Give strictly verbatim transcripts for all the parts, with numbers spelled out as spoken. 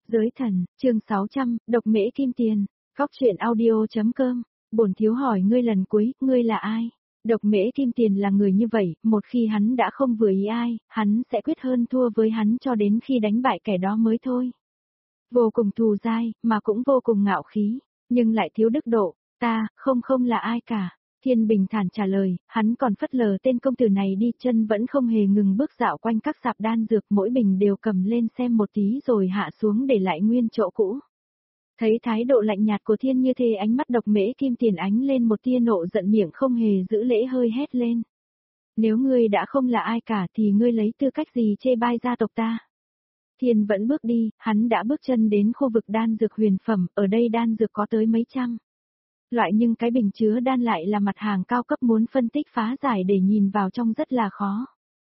Giới thần, chương sáu trăm, độc mễ kim tiền, góc truyện audio.com, bổn thiếu hỏi ngươi lần cuối, ngươi là ai? Độc mễ kim tiền là người như vậy, một khi hắn đã không vừa ý ai, hắn sẽ quyết hơn thua với hắn cho đến khi đánh bại kẻ đó mới thôi. Vô cùng thù dai, mà cũng vô cùng ngạo khí, nhưng lại thiếu đức độ, ta, không không là ai cả. Thiên bình thản trả lời, hắn còn phất lờ tên công tử này đi, chân vẫn không hề ngừng bước dạo quanh các sạp đan dược, mỗi bình đều cầm lên xem một tí rồi hạ xuống để lại nguyên chỗ cũ. Thấy thái độ lạnh nhạt của Thiên như thế, ánh mắt độc mễ kim tiền ánh lên một tia nộ giận, miệng không hề giữ lễ hơi hét lên. Nếu ngươi đã không là ai cả thì ngươi lấy tư cách gì chê bai gia tộc ta? Thiên vẫn bước đi, hắn đã bước chân đến khu vực đan dược huyền phẩm, ở đây đan dược có tới mấy trăm loại, nhưng cái bình chứa đan lại là mặt hàng cao cấp, muốn phân tích phá giải để nhìn vào trong rất là khó.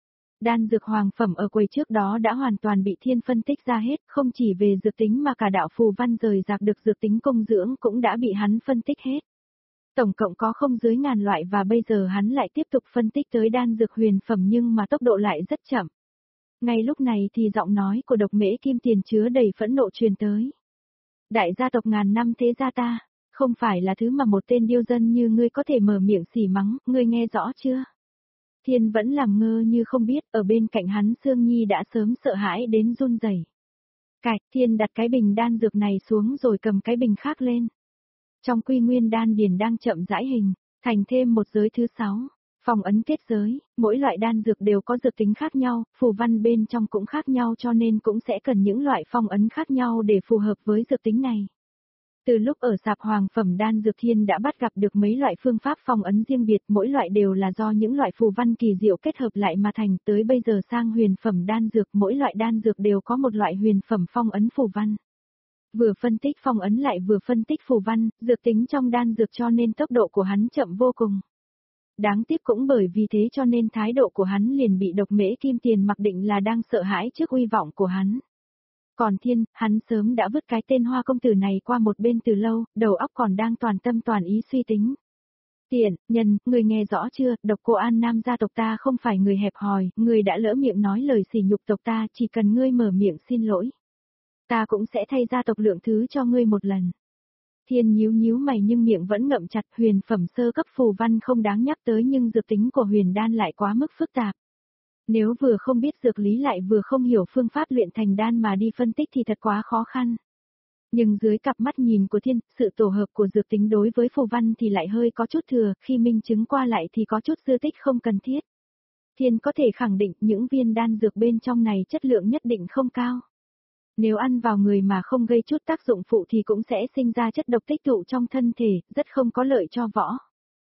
Đan dược hoàng phẩm ở quầy trước đó đã hoàn toàn bị Thiên phân tích ra hết, không chỉ về dược tính mà cả đạo phù văn rời rạc được dược tính công dưỡng cũng đã bị hắn phân tích hết. Tổng cộng có không dưới ngàn loại, và bây giờ hắn lại tiếp tục phân tích tới đan dược huyền phẩm, nhưng mà tốc độ lại rất chậm. Ngay lúc này thì giọng nói của độc mễ kim tiền chứa đầy phẫn nộ truyền tới. Đại gia tộc ngàn năm thế gia ta, không phải là thứ mà một tên điêu dân như ngươi có thể mở miệng xỉ mắng, ngươi nghe rõ chưa? Thiên vẫn làm ngơ như không biết, ở bên cạnh hắn Sương Nhi đã sớm sợ hãi đến run rẩy. Cạch, Thiên đặt cái bình đan dược này xuống rồi cầm cái bình khác lên. Trong quy nguyên đan điền đang chậm rãi hình, thành thêm một giới thứ sáu, phong ấn kết giới, mỗi loại đan dược đều có dược tính khác nhau, phù văn bên trong cũng khác nhau, cho nên cũng sẽ cần những loại phong ấn khác nhau để phù hợp với dược tính này. Từ lúc ở sạp hoàng phẩm đan dược, Thiên đã bắt gặp được mấy loại phương pháp phong ấn riêng biệt, mỗi loại đều là do những loại phù văn kỳ diệu kết hợp lại mà thành, tới bây giờ sang huyền phẩm đan dược, mỗi loại đan dược đều có một loại huyền phẩm phong ấn phù văn. Vừa phân tích phong ấn lại vừa phân tích phù văn, dược tính trong đan dược, cho nên tốc độ của hắn chậm vô cùng. Đáng tiếc cũng bởi vì thế cho nên thái độ của hắn liền bị độc mễ kim tiền mặc định là đang sợ hãi trước uy vọng của hắn. Còn Thiên, hắn sớm đã vứt cái tên hoa công tử này qua một bên từ lâu, đầu óc còn đang toàn tâm toàn ý suy tính. Tiện, nhân, người nghe rõ chưa, độc cô An Nam gia tộc ta không phải người hẹp hòi, người đã lỡ miệng nói lời sỉ nhục tộc ta, chỉ cần ngươi mở miệng xin lỗi. Ta cũng sẽ thay gia tộc lượng thứ cho ngươi một lần. Thiên nhíu nhíu mày nhưng miệng vẫn ngậm chặt, huyền phẩm sơ cấp phù văn không đáng nhắc tới, nhưng dược tính của huyền đan lại quá mức phức tạp. Nếu vừa không biết dược lý lại vừa không hiểu phương pháp luyện thành đan mà đi phân tích thì thật quá khó khăn. Nhưng dưới cặp mắt nhìn của Thiên, sự tổ hợp của dược tính đối với phù văn thì lại hơi có chút thừa, khi minh chứng qua lại thì có chút dư tích không cần thiết. Thiên có thể khẳng định những viên đan dược bên trong này chất lượng nhất định không cao. Nếu ăn vào người mà không gây chút tác dụng phụ thì cũng sẽ sinh ra chất độc tích tụ trong thân thể, rất không có lợi cho võ.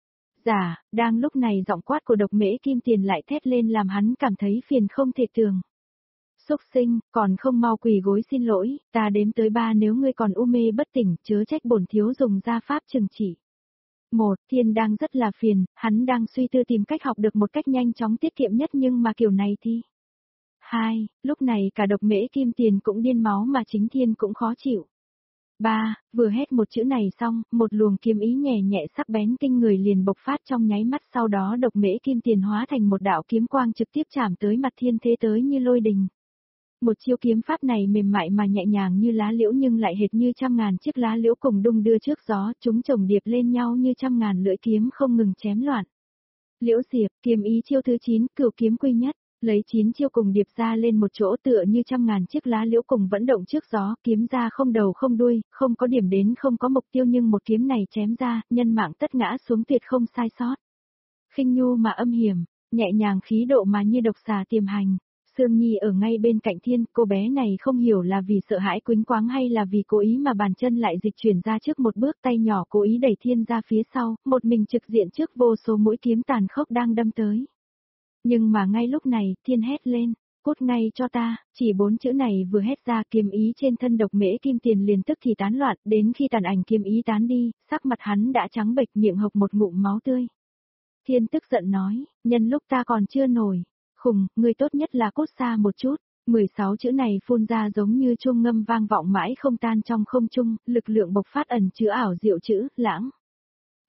Dạ, đang lúc này giọng quát của độc mễ kim tiền lại thét lên làm hắn cảm thấy phiền không thể tường. Xúc sinh, còn không mau quỳ gối xin lỗi, ta đếm tới ba, nếu ngươi còn u mê bất tỉnh, chớ trách bổn thiếu dùng gia pháp trừng trị. Một, Thiên đang rất là phiền, hắn đang suy tư tìm cách học được một cách nhanh chóng tiết kiệm nhất, nhưng mà kiểu này thì... Hai, lúc này cả độc mễ kim tiền cũng điên máu mà chính Thiên cũng khó chịu. Ba, vừa hét một chữ này xong, một luồng kiếm ý nhẹ nhẹ sắc bén kinh người liền bộc phát trong nháy mắt, sau đó độc mễ kim tiền hóa thành một đạo kiếm quang trực tiếp chạm tới mặt Thiên, thế tới như lôi đình. Một chiêu kiếm pháp này mềm mại mà nhẹ nhàng như lá liễu, nhưng lại hệt như trăm ngàn chiếc lá liễu cùng đung đưa trước gió, chúng chồng điệp lên nhau như trăm ngàn lưỡi kiếm không ngừng chém loạn. Liễu diệp, kiếm ý chiêu thứ chín, cửu kiếm quy nhất. Lấy chín chiêu cùng điệp ra lên một chỗ, tựa như trăm ngàn chiếc lá liễu cùng vẫn động trước gió, kiếm ra không đầu không đuôi, không có điểm đến, không có mục tiêu, nhưng một kiếm này chém ra, nhân mạng tất ngã xuống tuyệt không sai sót. Khinh nhu mà âm hiểm, nhẹ nhàng khí độ mà như độc xà tiềm hành. Sương Nhi ở ngay bên cạnh Thiên, cô bé này không hiểu là vì sợ hãi quĩnh quáng hay là vì cố ý mà bàn chân lại dịch chuyển ra trước một bước, tay nhỏ cố ý đẩy Thiên ra phía sau, một mình trực diện trước vô số mũi kiếm tàn khốc đang đâm tới. Nhưng mà ngay lúc này, Thiên hét lên, cút ngay cho ta, chỉ bốn chữ này vừa hét ra, kiếm ý trên thân độc mễ kim tiền liền tức thì tán loạn, đến khi tàn ảnh kiếm ý tán đi, sắc mặt hắn đã trắng bệch, miệng hộc một ngụm máu tươi. Thiên tức giận nói, nhân lúc ta còn chưa nổi, khùng, ngươi tốt nhất là cút xa một chút. mười sáu chữ này phun ra giống như chuông ngâm vang vọng mãi không tan trong không trung, lực lượng bộc phát ẩn chứa ảo diệu chữ, lãng.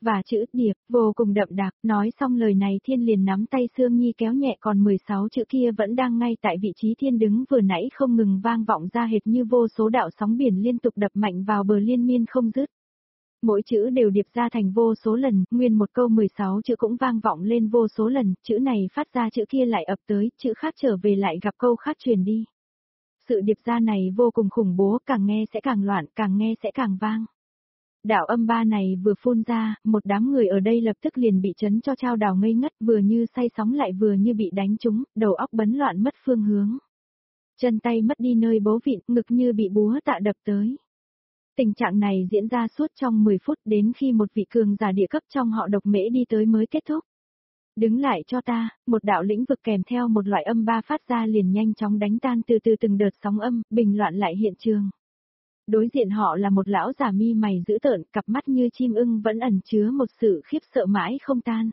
và chữ điệp, vô cùng đậm đặc, nói xong lời này Thiên liền nắm tay Sương Nhi kéo nhẹ còn mười sáu chữ kia vẫn đang ngay tại vị trí Thiên đứng vừa nãy không ngừng vang vọng ra hệt như vô số đạo sóng biển liên tục đập mạnh vào bờ liên miên không dứt. Mỗi chữ đều điệp ra thành vô số lần, nguyên một câu mười sáu chữ cũng vang vọng lên vô số lần, chữ này phát ra chữ kia lại ập tới, chữ khác trở về lại gặp câu khác truyền đi. Sự điệp ra này vô cùng khủng bố, càng nghe sẽ càng loạn, càng nghe sẽ càng vang. Đạo âm ba này vừa phun ra, một đám người ở đây lập tức liền bị chấn cho chao đảo ngây ngất, vừa như say sóng lại vừa như bị đánh trúng, đầu óc bấn loạn mất phương hướng. Chân tay mất đi nơi bấu vịn, ngực như bị búa tạ đập tới. Tình trạng này diễn ra suốt trong mười phút đến khi một vị cường giả địa cấp trong họ Độc Mễ đi tới mới kết thúc. Đứng lại cho ta, một đạo lĩnh vực kèm theo một loại âm ba phát ra liền nhanh chóng đánh tan từ từ từng đợt sóng âm, bình loạn lại hiện trường. Đối diện họ là một lão già mi mày dữ tợn, cặp mắt như chim ưng vẫn ẩn chứa một sự khiếp sợ mãi không tan.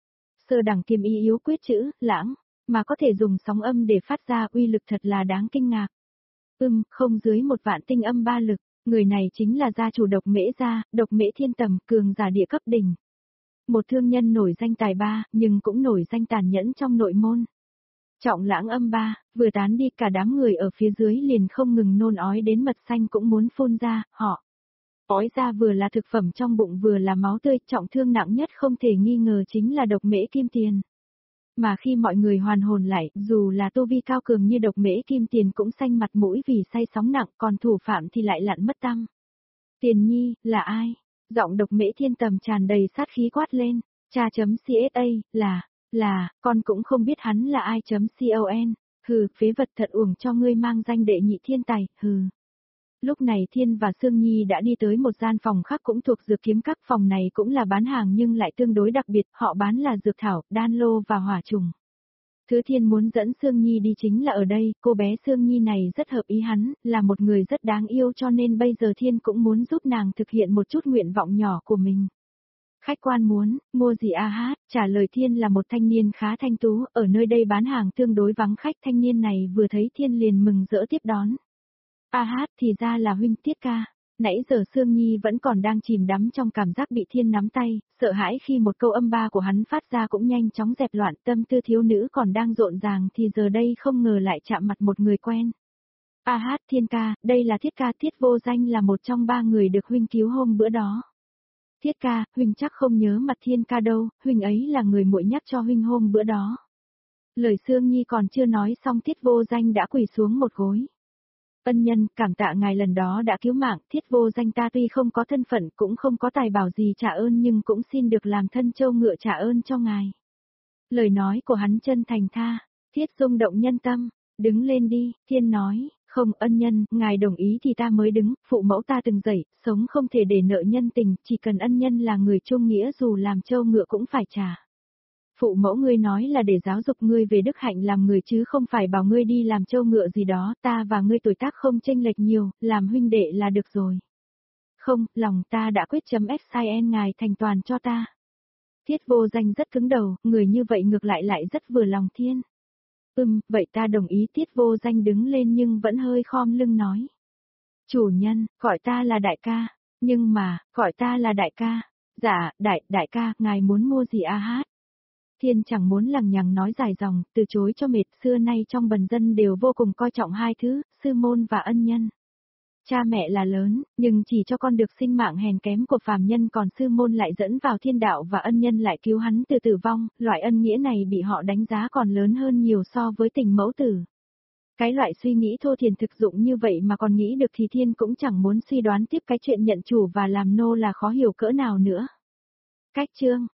Sơ đẳng kiêm y yếu quyết chữ, lãng, mà có thể dùng sóng âm để phát ra uy lực thật là đáng kinh ngạc. Ưm, không dưới một vạn tinh âm ba lực, người này chính là gia chủ Độc Mễ gia, Độc Mễ Thiên Tầm, cường giả địa cấp đỉnh. Một thương nhân nổi danh tài ba, nhưng cũng nổi danh tàn nhẫn trong nội môn. Trọng lãng âm ba, vừa tán đi cả đám người ở phía dưới liền không ngừng nôn ói đến mật xanh cũng muốn phun ra, họ. Ói ra vừa là thực phẩm trong bụng vừa là máu tươi, trọng thương nặng nhất không thể nghi ngờ chính là Độc Mễ Kim Tiền. Mà khi mọi người hoàn hồn lại, dù là tu vi cao cường như Độc Mễ Kim Tiền cũng xanh mặt mũi vì say sóng nặng, còn thủ phạm thì lại lặn mất tăm. Tiền Nhi, là ai? Giọng Độc Mễ Thiên Tầm tràn đầy sát khí quát lên, cha chấm ca, là, là, con cũng không biết hắn là ai chấm con, hừ, phế vật thật uổng cho ngươi mang danh đệ nhị thiên tài, hừ. Lúc này Thiên và Sương Nhi đã đi tới một gian phòng khác cũng thuộc dược kiếm các, phòng này cũng là bán hàng nhưng lại tương đối đặc biệt, họ bán là dược thảo, đan lô và hỏa trùng. Thứ Thiên muốn dẫn Sương Nhi đi chính là ở đây, cô bé Sương Nhi này rất hợp ý hắn, là một người rất đáng yêu cho nên bây giờ Thiên cũng muốn giúp nàng thực hiện một chút nguyện vọng nhỏ của mình. Khách quan muốn, mua gì a hát, trả lời Thiên là một thanh niên khá thanh tú, ở nơi đây bán hàng tương đối vắng khách, thanh niên này vừa thấy Thiên liền mừng rỡ tiếp đón. A hát thì ra là huynh Tiết ca. Nãy giờ Sương Nhi vẫn còn đang chìm đắm trong cảm giác bị Thiên nắm tay, sợ hãi khi một câu âm ba của hắn phát ra cũng nhanh chóng dẹp loạn, tâm tư thiếu nữ còn đang rộn ràng thì giờ đây không ngờ lại chạm mặt một người quen. A hát Thiên ca, đây là Thiết ca, Thiết Vô Danh là một trong ba người được huynh cứu hôm bữa đó. Thiết ca, huynh chắc không nhớ mặt Thiên ca đâu, huynh ấy là người muội nhắc cho huynh hôm bữa đó. Lời Sương Nhi còn chưa nói xong Thiết Vô Danh đã quỳ xuống một gối. Ân nhân, cảm tạ ngài lần đó đã cứu mạng, Thiết Vô Danh ta tuy không có thân phận cũng không có tài bảo gì trả ơn nhưng cũng xin được làm thân châu ngựa trả ơn cho ngài. Lời nói của hắn chân thành tha, Thiết rung động nhân tâm, đứng lên đi, Thiên nói, không ân nhân, ngài đồng ý thì ta mới đứng, phụ mẫu ta từng dạy, sống không thể để nợ nhân tình, chỉ cần ân nhân là người trung nghĩa dù làm châu ngựa cũng phải trả. Phụ mẫu ngươi nói là để giáo dục ngươi về đức hạnh làm người chứ không phải bảo ngươi đi làm trâu ngựa gì đó, ta và ngươi tuổi tác không chênh lệch nhiều, làm huynh đệ là được rồi. Không, lòng ta đã quyết chấm xin ngài thành toàn cho ta. Thiết Vô Danh rất cứng đầu, người như vậy ngược lại lại rất vừa lòng Thiên. Ừm, vậy ta đồng ý. Thiết Vô Danh đứng lên nhưng vẫn hơi khom lưng nói. Chủ nhân, gọi ta là đại ca, nhưng mà, gọi ta là đại ca. Dạ, đại, đại ca, ngài muốn mua gì a hát? Thiên chẳng muốn lằng nhằng nói dài dòng, từ chối cho mệt, xưa nay trong bần dân đều vô cùng coi trọng hai thứ, sư môn và ân nhân. Cha mẹ là lớn, nhưng chỉ cho con được sinh mạng hèn kém của phàm nhân còn sư môn lại dẫn vào thiên đạo và ân nhân lại cứu hắn từ tử vong, loại ân nghĩa này bị họ đánh giá còn lớn hơn nhiều so với tình mẫu tử. Cái loại suy nghĩ thô thiển thực dụng như vậy mà còn nghĩ được thì Thiên cũng chẳng muốn suy đoán tiếp cái chuyện nhận chủ và làm nô là khó hiểu cỡ nào nữa. Cách chương